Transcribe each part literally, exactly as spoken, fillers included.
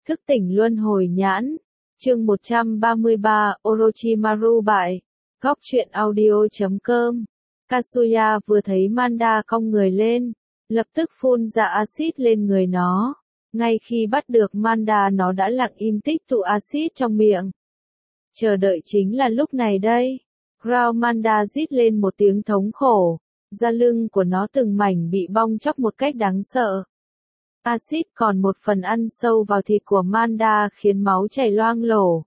Thức tỉnh luân hồi nhãn. Chương một trăm ba mươi ba, Orochimaru bại. Góc truyện audio chấm com. Kazuya vừa thấy Manda cong người lên, lập tức phun ra axit lên người nó. Ngay khi bắt được Manda, nó đã lặng im tích tụ axit trong miệng. Chờ đợi chính là lúc này đây. Ground Manda rít lên một tiếng thống khổ. Da lưng của nó từng mảnh bị bong chóc một cách đáng sợ. Axit còn một phần ăn sâu vào thịt của Manda khiến máu chảy loang lổ.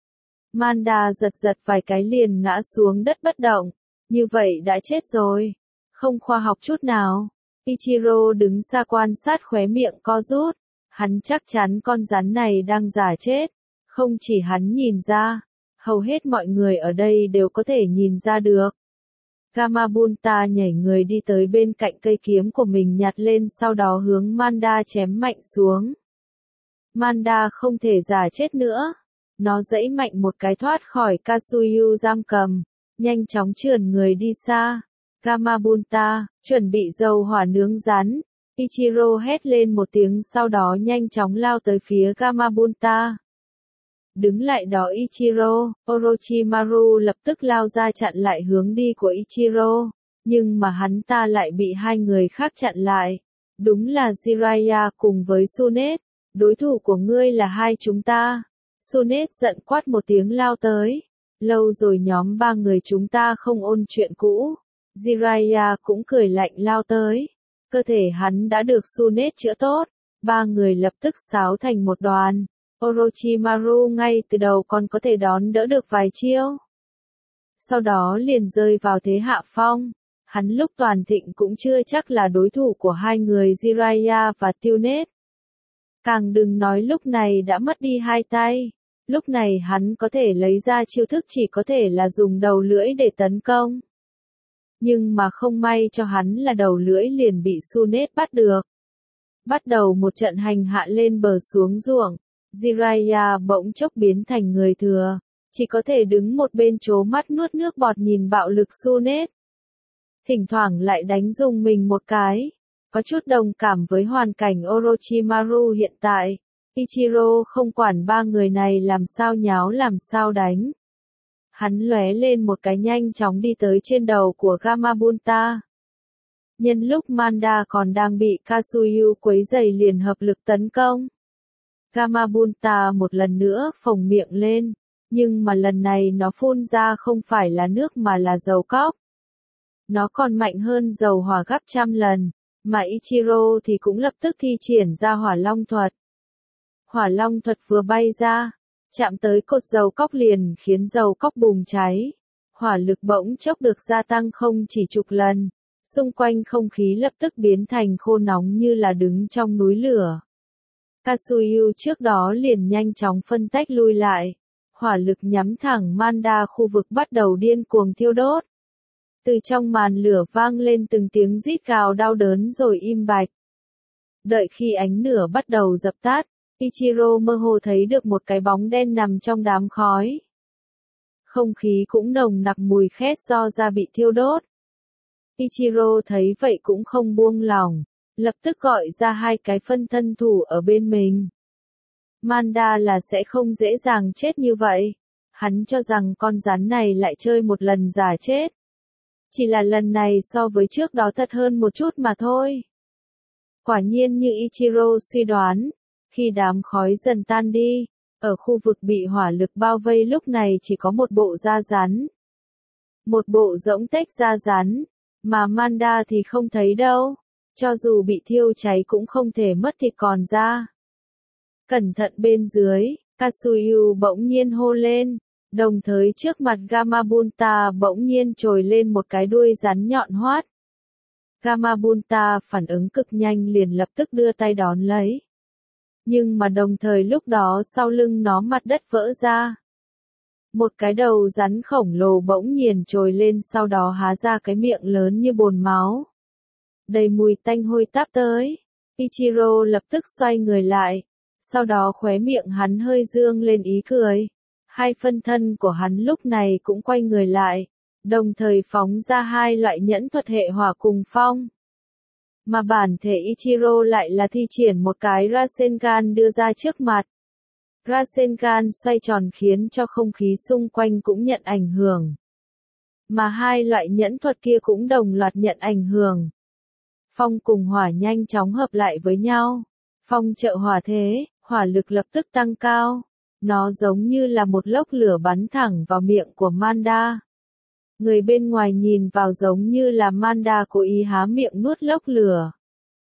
Manda giật giật vài cái liền ngã xuống đất bất động. Như vậy đã chết rồi. Không khoa học chút nào. Ichiro đứng xa quan sát, khóe miệng co rút. Hắn chắc chắn con rắn này đang giả chết. Không chỉ hắn nhìn ra, hầu hết mọi người ở đây đều có thể nhìn ra được. Gamabunta nhảy người đi tới bên cạnh cây kiếm của mình, nhặt lên, sau đó hướng Manda chém mạnh xuống. Manda không thể giả chết nữa. Nó giãy mạnh một cái thoát khỏi Katsuyu giam cầm, nhanh chóng trườn người đi xa. Gamabunta, chuẩn bị dầu hỏa nướng rắn. Ichiro hét lên một tiếng, sau đó nhanh chóng lao tới phía Gamabunta. Đứng lại đó Ichiro, Orochimaru lập tức lao ra chặn lại hướng đi của Ichiro, nhưng mà hắn ta lại bị hai người khác chặn lại. Đúng là Jiraiya cùng với Tsunade, đối thủ của ngươi là hai chúng ta. Tsunade giận quát một tiếng lao tới. Lâu rồi nhóm ba người chúng ta không ôn chuyện cũ. Jiraiya cũng cười lạnh lao tới. Cơ thể hắn đã được Tsunade chữa tốt. Ba người lập tức xáo thành một đoàn. Orochimaru ngay từ đầu còn có thể đón đỡ được vài chiêu. Sau đó liền rơi vào thế hạ phong. Hắn lúc toàn thịnh cũng chưa chắc là đối thủ của hai người Jiraiya và Tsunade. Càng đừng nói lúc này đã mất đi hai tay. Lúc này hắn có thể lấy ra chiêu thức chỉ có thể là dùng đầu lưỡi để tấn công. Nhưng mà không may cho hắn là đầu lưỡi liền bị Tsunade bắt được. Bắt đầu một trận hành hạ lên bờ xuống ruộng. Jiraiya bỗng chốc biến thành người thừa, chỉ có thể đứng một bên trố mắt nuốt nước bọt nhìn bạo lực Tsunade. Thỉnh thoảng lại đánh rung mình một cái. Có chút đồng cảm với hoàn cảnh Orochimaru hiện tại. Ichiro không quản ba người này làm sao nháo làm sao đánh. Hắn lóe lên một cái nhanh chóng đi tới trên đầu của Gamabunta. Nhân lúc Manda còn đang bị Katsuyu quấy rầy liền hợp lực tấn công. Gamabunta một lần nữa phồng miệng lên, nhưng mà lần này nó phun ra không phải là nước mà là dầu cóc. Nó còn mạnh hơn dầu hỏa gấp trăm lần, mà Ichiro thì cũng lập tức thi triển ra hỏa long thuật. Hỏa long thuật vừa bay ra, chạm tới cột dầu cóc liền khiến dầu cóc bùng cháy. Hỏa lực bỗng chốc được gia tăng không chỉ chục lần, xung quanh không khí lập tức biến thành khô nóng như là đứng trong núi lửa. Katsuyu trước đó liền nhanh chóng phân tách lui lại. Hỏa lực nhắm thẳng Manda, khu vực bắt đầu điên cuồng thiêu đốt. Từ trong màn lửa vang lên từng tiếng rít gào đau đớn rồi im bặt. Đợi khi ánh lửa bắt đầu dập tắt, Ichiro mơ hồ thấy được một cái bóng đen nằm trong đám khói. Không khí cũng nồng nặc mùi khét do da bị thiêu đốt. Ichiro thấy vậy cũng không buông lỏng, lập tức gọi ra hai cái phân thân thủ ở bên mình. Manda là sẽ không dễ dàng chết như vậy. Hắn cho rằng con rắn này lại chơi một lần giả chết. Chỉ là lần này so với trước đó thật hơn một chút mà thôi. Quả nhiên như Ichiro suy đoán, khi đám khói dần tan đi, ở khu vực bị hỏa lực bao vây lúc này chỉ có một bộ da rắn. Một bộ rỗng tếch da rắn, mà Manda thì không thấy đâu. Cho dù bị thiêu cháy cũng không thể mất thịt còn da. Cẩn thận bên dưới, Katsuyu bỗng nhiên hô lên, đồng thời trước mặt Gamabunta bỗng nhiên trồi lên một cái đuôi rắn nhọn hoắt. Gamabunta phản ứng cực nhanh liền lập tức đưa tay đón lấy. Nhưng mà đồng thời lúc đó sau lưng nó mặt đất vỡ ra. Một cái đầu rắn khổng lồ bỗng nhiên trồi lên, sau đó há ra cái miệng lớn như bồn máu. Đầy mùi tanh hôi táp tới. Ichiro lập tức xoay người lại. Sau đó khóe miệng hắn hơi dương lên ý cười. Hai phân thân của hắn lúc này cũng quay người lại, đồng thời phóng ra hai loại nhẫn thuật hệ hỏa cùng phong. Mà bản thể Ichiro lại là thi triển một cái Rasengan đưa ra trước mặt. Rasengan xoay tròn khiến cho không khí xung quanh cũng nhận ảnh hưởng. Mà hai loại nhẫn thuật kia cũng đồng loạt nhận ảnh hưởng. Phong cùng hỏa nhanh chóng hợp lại với nhau. Phong trợ hỏa thế, hỏa lực lập tức tăng cao. Nó giống như là một lốc lửa bắn thẳng vào miệng của Manda. Người bên ngoài nhìn vào giống như là Manda cố ý há miệng nuốt lốc lửa.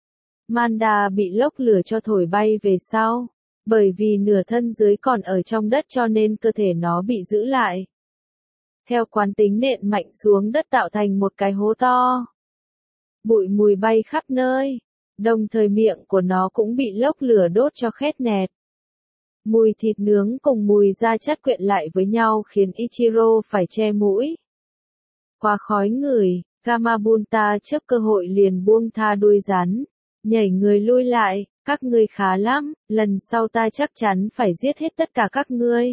Manda bị lốc lửa cho thổi bay về sau. Bởi vì nửa thân dưới còn ở trong đất cho nên cơ thể nó bị giữ lại. Theo quán tính nện mạnh xuống đất tạo thành một cái hố to. Bụi mùi bay khắp nơi. Đồng thời miệng của nó cũng bị lốc lửa đốt cho khét nẹt. Mùi thịt nướng cùng mùi da chất quyện lại với nhau khiến Ichiro phải che mũi. Quá khói ngửi, Gamabunta trước cơ hội liền buông tha đuôi rắn. Nhảy người lui lại, các ngươi khá lắm, lần sau ta chắc chắn phải giết hết tất cả các ngươi.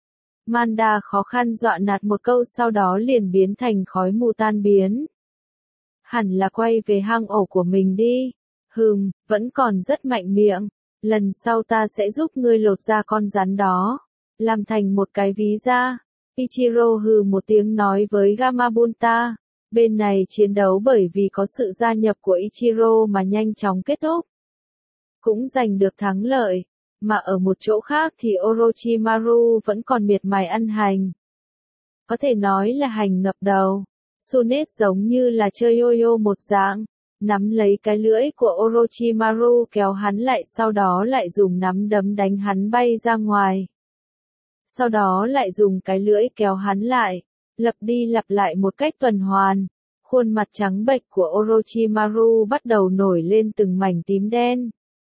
Manda khó khăn dọa nạt một câu sau đó liền biến thành khói mù tan biến. Hẳn là quay về hang ổ của mình đi. Hừm, vẫn còn rất mạnh miệng. Lần sau ta sẽ giúp ngươi lột ra con rắn đó. Làm thành một cái ví da. Ichiro hừ một tiếng nói với Gamabunta. Bên này chiến đấu bởi vì có sự gia nhập của Ichiro mà nhanh chóng kết thúc. Cũng giành được thắng lợi. Mà ở một chỗ khác thì Orochimaru vẫn còn miệt mài ăn hành. Có thể nói là hành ngập đầu. Tsunade giống như là chơi yo-yo một dạng. Nắm lấy cái lưỡi của Orochimaru kéo hắn lại sau đó lại dùng nắm đấm đánh hắn bay ra ngoài. Sau đó lại dùng cái lưỡi kéo hắn lại. Lặp đi lặp lại một cách tuần hoàn. Khuôn mặt trắng bệch của Orochimaru bắt đầu nổi lên từng mảnh tím đen.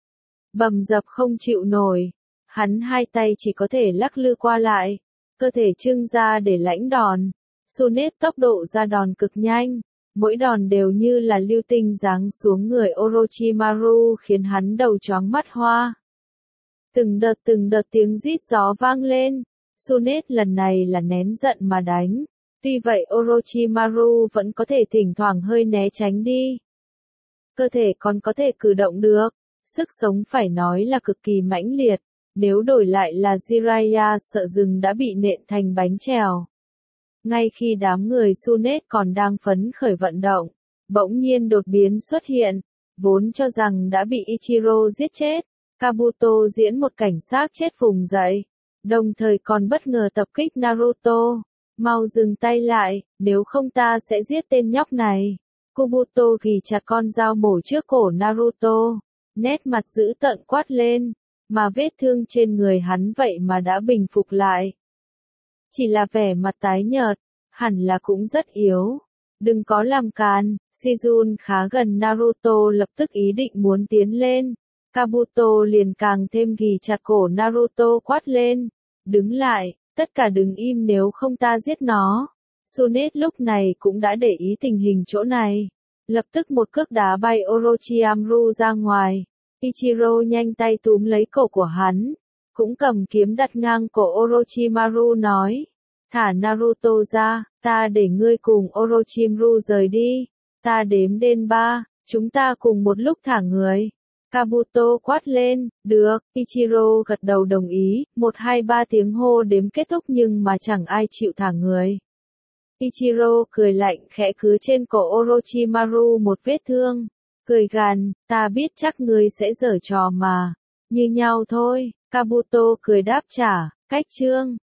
Bầm dập không chịu nổi. Hắn hai tay chỉ có thể lắc lư qua lại. Cơ thể trưng ra để lãnh đòn. Tsunade tốc độ ra đòn cực nhanh. Mỗi đòn đều như là lưu tinh giáng xuống người Orochimaru khiến hắn đầu choáng mắt hoa. Từng đợt từng đợt tiếng rít gió vang lên. Tsunade lần này là nén giận mà đánh. Tuy vậy Orochimaru vẫn có thể thỉnh thoảng hơi né tránh đi. Cơ thể còn có thể cử động được. Sức sống phải nói là cực kỳ mãnh liệt. Nếu đổi lại là Jiraiya sợ rừng đã bị nện thành bánh trèo. Ngay khi đám người Tsunade còn đang phấn khởi vận động, bỗng nhiên đột biến xuất hiện, vốn cho rằng đã bị Ichiro giết chết, Kabuto diễn một cảnh sát chết vùng dậy, đồng thời còn bất ngờ tập kích Naruto. Mau dừng tay lại, nếu không ta sẽ giết tên nhóc này. Kabuto ghì chặt con dao mổ trước cổ Naruto, nét mặt dữ tợn quát lên, mà vết thương trên người hắn vậy mà đã bình phục lại. Chỉ là vẻ mặt tái nhợt, hẳn là cũng rất yếu. Đừng có làm càn, Shizun khá gần Naruto lập tức ý định muốn tiến lên. Kabuto liền càng thêm ghì chặt cổ Naruto quát lên. Đứng lại, tất cả đứng im nếu không ta giết nó. Tsunade lúc này cũng đã để ý tình hình chỗ này. Lập tức một cước đá bay Orochimaru ra ngoài. Ichiro nhanh tay túm lấy cổ của hắn. Cũng cầm kiếm đặt ngang cổ Orochimaru nói. Thả Naruto ra, ta để ngươi cùng Orochimaru rời đi. Ta đếm đến ba, chúng ta cùng một lúc thả người. Kabuto quát lên, được, Ichiro gật đầu đồng ý, một hai ba tiếng hô đếm kết thúc nhưng mà chẳng ai chịu thả người. Ichiro cười lạnh khẽ cứ trên cổ Orochimaru một vết thương. Cười gằn, ta biết chắc ngươi sẽ giở trò mà. Như nhau thôi, Kabuto cười đáp trả, cách chương.